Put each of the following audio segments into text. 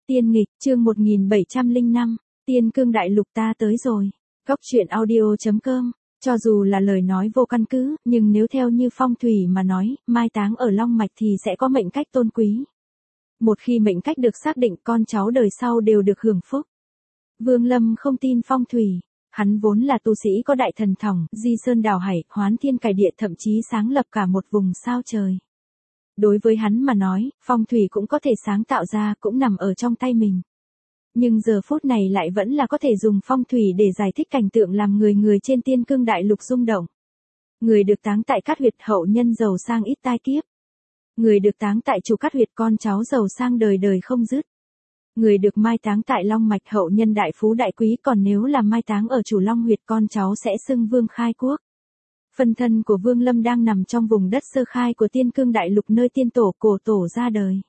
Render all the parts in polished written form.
Tiên nghịch, chương 1705, Tiên cương đại lục ta tới rồi. Góc truyện audio.com, cho dù là lời nói vô căn cứ, nhưng nếu theo như phong thủy mà nói, mai táng ở Long Mạch thì sẽ có mệnh cách tôn quý. Một khi mệnh cách được xác định, con cháu đời sau đều được hưởng phúc. Vương Lâm không tin phong thủy. Hắn vốn là tu sĩ có đại thần thỏng, di sơn đào hải, hoán thiên cải địa, thậm chí sáng lập cả một vùng sao trời. Đối với hắn mà nói, phong thủy cũng có thể sáng tạo ra, cũng nằm ở trong tay mình. Nhưng giờ phút này lại vẫn là có thể dùng phong thủy để giải thích cảnh tượng làm người trên tiên cương đại lục rung động. Người được táng tại cát huyệt, hậu nhân giàu sang ít tai kiếp. Người được táng tại chủ cát huyệt, con cháu giàu sang đời đời không dứt. Người được mai táng tại Long Mạch, hậu nhân đại phú đại quý, còn nếu là mai táng ở chủ Long huyệt, con cháu sẽ xưng vương khai quốc. Phân thân của Vương Lâm đang nằm trong vùng đất sơ khai của tiên cương đại lục nơi tiên tổ cổ tổ ra đời.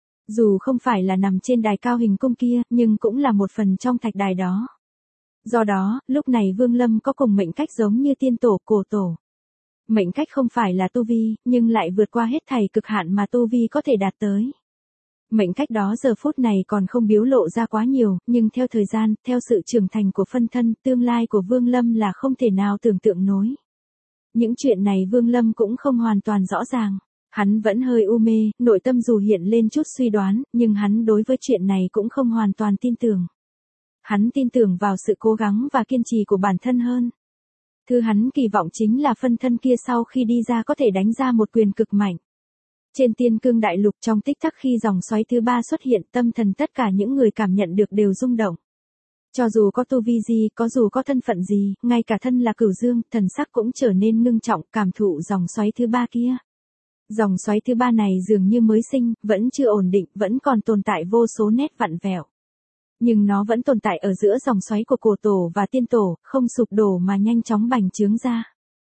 Dù không phải là nằm trên đài cao hình cung kia, nhưng cũng là một phần trong thạch đài đó. Do đó, lúc này Vương Lâm có cùng mệnh cách giống như tiên tổ cổ tổ. Mệnh cách không phải là tu vi, nhưng lại vượt qua hết thảy cực hạn mà tu vi có thể đạt tới. Mệnh cách đó giờ phút này còn không biểu lộ ra quá nhiều, nhưng theo thời gian, theo sự trưởng thành của phân thân, tương lai của Vương Lâm là không thể nào tưởng tượng nổi. Những chuyện này Vương Lâm cũng không hoàn toàn rõ ràng. Hắn vẫn hơi u mê, nội tâm dù hiện lên chút suy đoán, nhưng hắn đối với chuyện này cũng không hoàn toàn tin tưởng. Hắn tin tưởng vào sự cố gắng và kiên trì của bản thân hơn. Thứ hắn kỳ vọng chính là phân thân kia sau khi đi ra có thể đánh ra một quyền cực mạnh. Trên tiên cương đại lục, trong tích tắc khi dòng xoáy thứ ba xuất hiện, tâm thần tất cả những người cảm nhận được đều rung động. Cho dù có tu vi gì, có dù có thân phận gì, ngay cả thân là Cửu Dương, thần sắc cũng trở nên ngưng trọng, cảm thụ dòng xoáy thứ ba kia. Dòng xoáy thứ ba này dường như mới sinh, vẫn chưa ổn định, vẫn còn tồn tại vô số nét vặn vẹo. Nhưng nó vẫn tồn tại ở giữa dòng xoáy của cổ tổ và tiên tổ, không sụp đổ mà nhanh chóng bành trướng ra.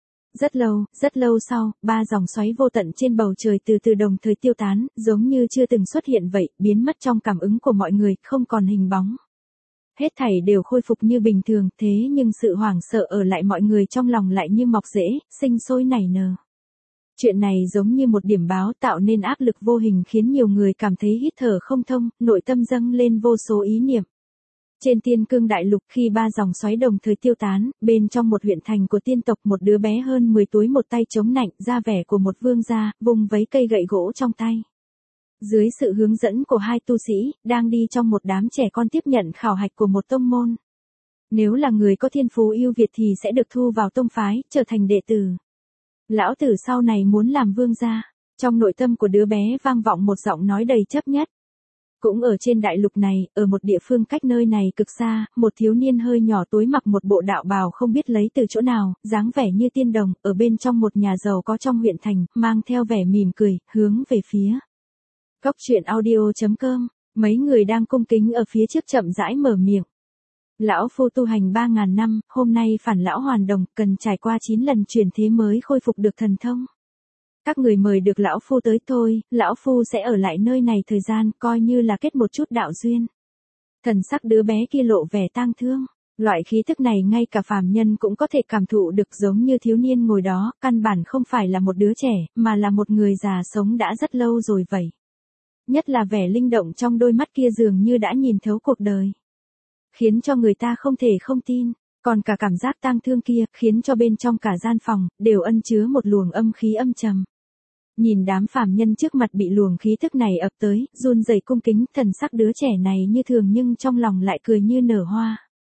Rất lâu sau, ba dòng xoáy vô tận trên bầu trời từ từ đồng thời tiêu tán, giống như chưa từng xuất hiện vậy, biến mất trong cảm ứng của mọi người, không còn hình bóng. Hết thảy đều khôi phục như bình thường, thế nhưng sự hoảng sợ ở lại mọi người trong lòng lại như mọc rễ, sinh sôi nảy nở. Chuyện này giống như một điểm báo tạo nên áp lực vô hình khiến nhiều người cảm thấy hít thở không thông, nội tâm dâng lên vô số ý niệm. Trên tiên cương đại lục, khi ba dòng xoáy đồng thời tiêu tán, bên trong một huyện thành của tiên tộc, một đứa bé hơn 10 tuổi một tay chống nạnh, da vẻ của một vương gia, vùng vấy cây gậy gỗ trong tay. Dưới sự hướng dẫn của hai tu sĩ, đang đi trong một đám trẻ con tiếp nhận khảo hạch của một tông môn. Nếu là người có thiên phú ưu việt thì sẽ được thu vào tông phái, trở thành đệ tử. Lão tử sau này muốn làm vương gia. Trong nội tâm của đứa bé vang vọng một giọng nói đầy chấp nhất. Cũng ở trên đại lục này, ở một địa phương cách nơi này cực xa, một thiếu niên hơi nhỏ tối mặc một bộ đạo bào không biết lấy từ chỗ nào, dáng vẻ như tiên đồng, ở bên trong một nhà giàu có trong huyện thành, mang theo vẻ mỉm cười, hướng về phía góc truyện audio.com. Mấy người đang cung kính ở phía trước chậm rãi mở miệng. Lão phu tu hành 3.000 năm, hôm nay phản lão hoàn đồng, cần trải qua 9 lần chuyển thế mới khôi phục được thần thông. Các người mời được lão phu tới thôi, lão phu sẽ ở lại nơi này thời gian, coi như là kết một chút đạo duyên. Thần sắc đứa bé kia lộ vẻ tang thương. Loại khí thức này ngay cả phàm nhân cũng có thể cảm thụ được, giống như thiếu niên ngồi đó, căn bản không phải là một đứa trẻ, mà là một người già sống đã rất lâu rồi vậy. Nhất là vẻ linh động trong đôi mắt kia dường như đã nhìn thấu cuộc đời. Khiến cho người ta không thể không tin, còn cả cảm giác tang thương kia, khiến cho bên trong cả gian phòng, đều ẩn chứa một luồng âm khí âm trầm. Nhìn đám phàm nhân trước mặt bị luồng khí thức này ập tới, run rẩy cung kính, thần sắc đứa trẻ này như thường nhưng trong lòng lại cười như nở hoa.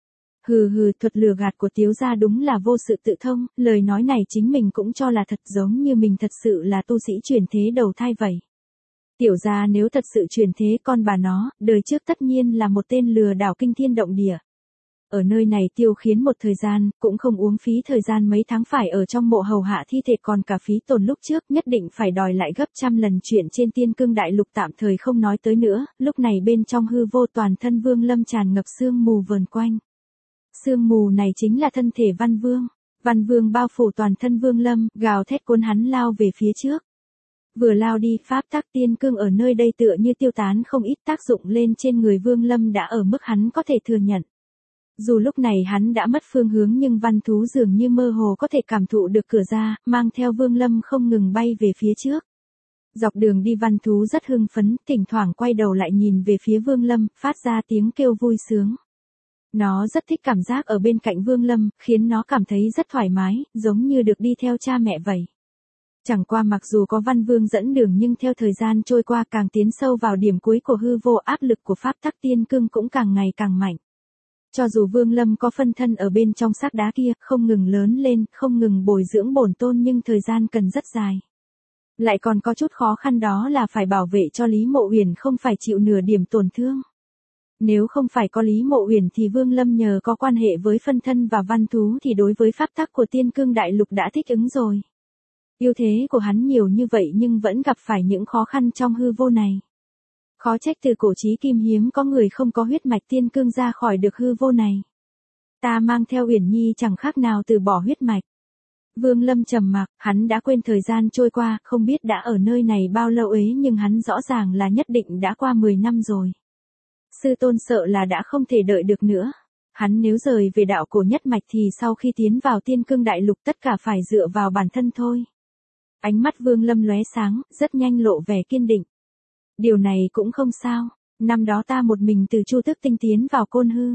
Hừ, thuật lừa gạt của Tiếu gia đúng là vô sự tự thông, lời nói này chính mình cũng cho là thật, giống như mình thật sự là tu sĩ chuyển thế đầu thai vậy. Tiểu gia nếu thật sự chuyển thế, con bà nó, đời trước tất nhiên là một tên lừa đảo kinh thiên động địa. Ở nơi này tiêu khiến một thời gian, cũng không uống phí thời gian mấy tháng phải ở trong mộ hầu hạ thi thể, còn cả phí tổn lúc trước nhất định phải đòi lại gấp trăm lần. Chuyện trên tiên cương đại lục tạm thời không nói tới nữa, lúc này bên trong hư vô toàn thân Vương Lâm tràn ngập sương mù vờn quanh. Sương mù này chính là thân thể Văn Vương. Văn Vương bao phủ toàn thân Vương Lâm, gào thét cuốn hắn lao về phía trước. Vừa lao đi, pháp tắc tiên cương ở nơi đây tựa như tiêu tán không ít, tác dụng lên trên người Vương Lâm đã ở mức hắn có thể thừa nhận. Dù lúc này hắn đã mất phương hướng nhưng văn thú dường như mơ hồ có thể cảm thụ được cửa ra, mang theo Vương Lâm không ngừng bay về phía trước. Dọc đường đi Văn Thú rất hưng phấn, thỉnh thoảng quay đầu lại nhìn về phía Vương Lâm, phát ra tiếng kêu vui sướng. Nó rất thích cảm giác ở bên cạnh Vương Lâm, khiến nó cảm thấy rất thoải mái, giống như được đi theo cha mẹ vậy. Chẳng qua mặc dù có Văn Vương dẫn đường nhưng theo thời gian trôi qua càng tiến sâu vào điểm cuối của hư vô, áp lực của pháp tắc tiên cương cũng càng ngày càng mạnh. Cho dù Vương Lâm có phân thân ở bên trong xác đá kia, không ngừng lớn lên, không ngừng bồi dưỡng bổn tôn nhưng thời gian cần rất dài. Lại còn có chút khó khăn đó là phải bảo vệ cho Lý Mộ Uyển không phải chịu nửa điểm tổn thương. Nếu không phải có Lý Mộ Uyển thì Vương Lâm nhờ có quan hệ với phân thân và Văn Thú thì đối với pháp tắc của Tiên Cương Đại Lục đã thích ứng rồi. Ưu thế của hắn nhiều như vậy nhưng vẫn gặp phải những khó khăn trong hư vô này. Khó trách từ cổ chí kim hiếm có người không có huyết mạch tiên cương ra khỏi được hư vô này. Ta mang theo Uyển Nhi chẳng khác nào từ bỏ huyết mạch. Vương Lâm trầm mặc, hắn đã quên thời gian trôi qua, không biết đã ở nơi này bao lâu ấy nhưng hắn rõ ràng là nhất định đã qua 10 năm rồi. Sư tôn sợ là đã không thể đợi được nữa. Hắn nếu rời về đạo cổ nhất mạch thì sau khi tiến vào Tiên Cương Đại Lục tất cả phải dựa vào bản thân thôi. Ánh mắt Vương Lâm lóe sáng, rất nhanh lộ vẻ kiên định. Điều này cũng không sao, năm đó ta một mình từ Chu Tước Tinh tiến vào Côn Hư.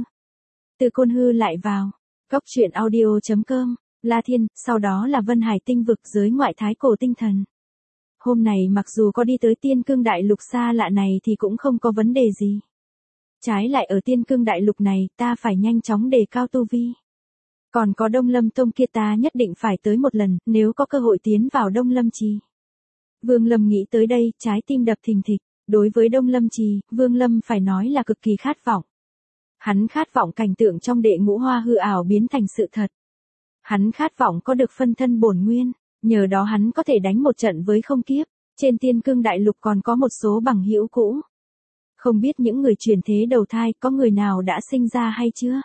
Từ Côn Hư lại vào, goctruyện.audio.com, La Thiên, sau đó là Vân Hải tinh vực giới ngoại thái cổ tinh thần. Hôm này mặc dù có đi tới Tiên Cương Đại Lục xa lạ này thì cũng không có vấn đề gì. Trái lại ở Tiên Cương Đại Lục này ta phải nhanh chóng đề cao tu vi. Còn có Đông Lâm Tông kia ta nhất định phải tới một lần, nếu có cơ hội tiến vào Đông Lâm Trì. Vương Lâm nghĩ tới đây, trái tim đập thình thịch. Đối với Đông Lâm Trì, Vương Lâm phải nói là cực kỳ khát vọng. Hắn khát vọng cảnh tượng trong đệ ngũ hoa hư ảo biến thành sự thật. Hắn khát vọng có được phân thân bổn nguyên, nhờ đó hắn có thể đánh một trận với không kiếp. Trên Tiên Cương Đại Lục còn có một số bằng hữu cũ. Không biết những người chuyển thế đầu thai có người nào đã sinh ra hay chưa?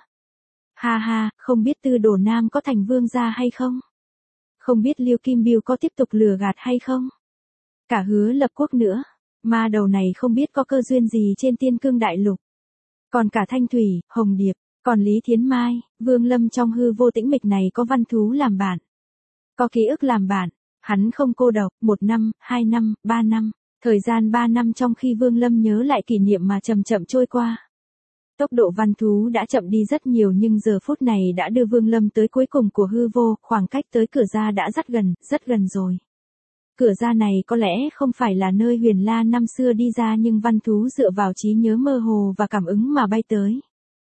Ha ha, không biết Tư Đồ Nam có thành vương gia hay không? Không biết Liêu Kim Biêu có tiếp tục lừa gạt hay không? Cả Hứa Lập Quốc nữa. Ma đầu này không biết có cơ duyên gì trên Tiên Cương Đại Lục. Còn cả Thanh Thủy, Hồng Điệp, còn Lý Thiến Mai, Vương Lâm trong hư vô tĩnh mịch này có Văn Thú làm bạn. Có ký ức làm bạn, hắn không cô độc, 1 năm, 2 năm, 3 năm, thời gian 3 năm trong khi Vương Lâm nhớ lại kỷ niệm mà chậm chậm trôi qua. Tốc độ Văn Thú đã chậm đi rất nhiều nhưng giờ phút này đã đưa Vương Lâm tới cuối cùng của hư vô, khoảng cách tới cửa ra đã rất gần rồi. Cửa ra này có lẽ không phải là nơi Huyền La năm xưa đi ra nhưng Văn Thú dựa vào trí nhớ mơ hồ và cảm ứng mà bay tới.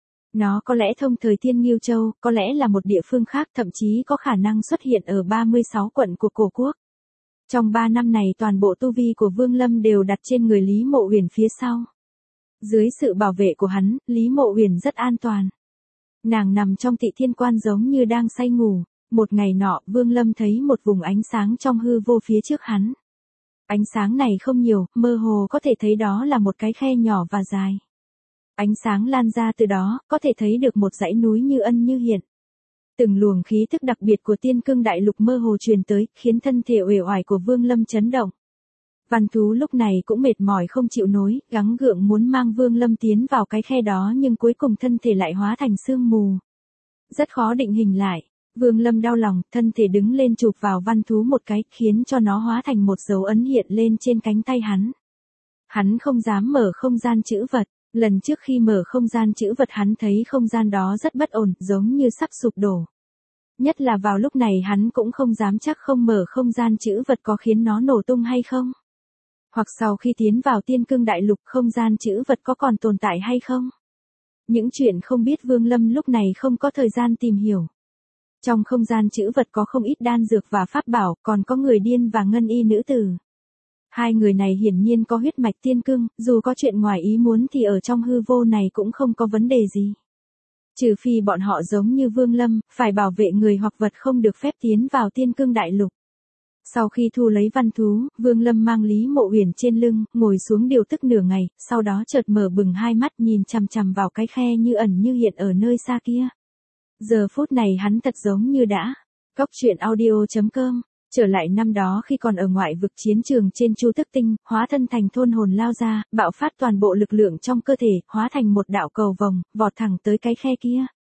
Nó có lẽ thông thời Thiên Ngưu Châu, có lẽ là một địa phương khác, thậm chí có khả năng xuất hiện ở 36 quận của cổ quốc. Trong 3 năm này toàn bộ tu vi của Vương Lâm đều đặt trên người Lý Mộ Uyển phía sau. Dưới sự bảo vệ của hắn, Lý Mộ Uyển rất an toàn. Nàng nằm trong Tị Thiên Quan giống như đang say ngủ. Một ngày nọ, Vương Lâm thấy một vùng ánh sáng trong hư vô phía trước hắn. Ánh sáng này không nhiều, mơ hồ có thể thấy đó là một cái khe nhỏ và dài. Ánh sáng lan ra từ đó, có thể thấy được một dãy núi như ân như hiện. Từng luồng khí thức đặc biệt của Tiên Cương Đại Lục mơ hồ truyền tới, khiến thân thể uể oải của Vương Lâm chấn động. Văn Thú lúc này cũng mệt mỏi không chịu nổi, gắng gượng muốn mang Vương Lâm tiến vào cái khe đó nhưng cuối cùng thân thể lại hóa thành sương mù. Rất khó định hình lại. Vương Lâm đau lòng, thân thể đứng lên chụp vào Văn Thú một cái, khiến cho nó hóa thành một dấu ấn hiện lên trên cánh tay hắn. Hắn không dám mở không gian trữ vật, lần trước khi mở không gian trữ vật hắn thấy không gian đó rất bất ổn, giống như sắp sụp đổ. Nhất là vào lúc này hắn cũng không dám chắc không mở không gian trữ vật có khiến nó nổ tung hay không. Hoặc sau khi tiến vào Tiên Cương Đại Lục không gian trữ vật có còn tồn tại hay không. Những chuyện không biết Vương Lâm lúc này không có thời gian tìm hiểu. Trong không gian trữ vật có không ít đan dược và pháp bảo, còn có người điên và ngân y nữ tử. Hai người này hiển nhiên có huyết mạch tiên cương, dù có chuyện ngoài ý muốn thì ở trong hư vô này cũng không có vấn đề gì. Trừ phi bọn họ giống như Vương Lâm, phải bảo vệ người hoặc vật không được phép tiến vào Tiên Cương Đại Lục. Sau khi thu lấy Văn Thú, Vương Lâm mang Lý Mộ Uyển trên lưng, ngồi xuống điều tức nửa ngày, sau đó chợt mở bừng hai mắt nhìn chằm chằm vào cái khe như ẩn như hiện ở nơi xa kia. Giờ phút này hắn thật giống như đã. Goctruyện.audio.com, trở lại năm đó khi còn ở ngoại vực chiến trường trên Chu Tước Tinh, hóa thân thành thôn hồn lao ra, bạo phát toàn bộ lực lượng trong cơ thể, hóa thành một đạo cầu vồng, vọt thẳng tới cái khe kia.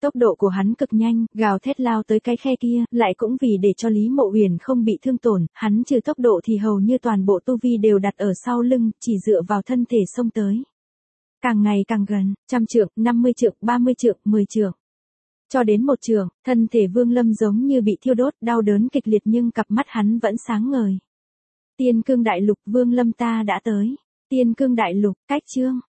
Tốc độ của hắn cực nhanh, gào thét lao tới cái khe kia, lại cũng vì để cho Lý Mộ Uyển không bị thương tổn, hắn trừ tốc độ thì hầu như toàn bộ tu vi đều đặt ở sau lưng, chỉ dựa vào thân thể xông tới. Càng ngày càng gần, 100 trượng, 50 trượng, 30 trượng, 10 trượng. Cho đến 1 trượng, thân thể Vương Lâm giống như bị thiêu đốt, đau đớn kịch liệt nhưng cặp mắt hắn vẫn sáng ngời. Tiên Cương Đại Lục, Vương Lâm ta đã tới. Tiên Cương Đại Lục, cách chương.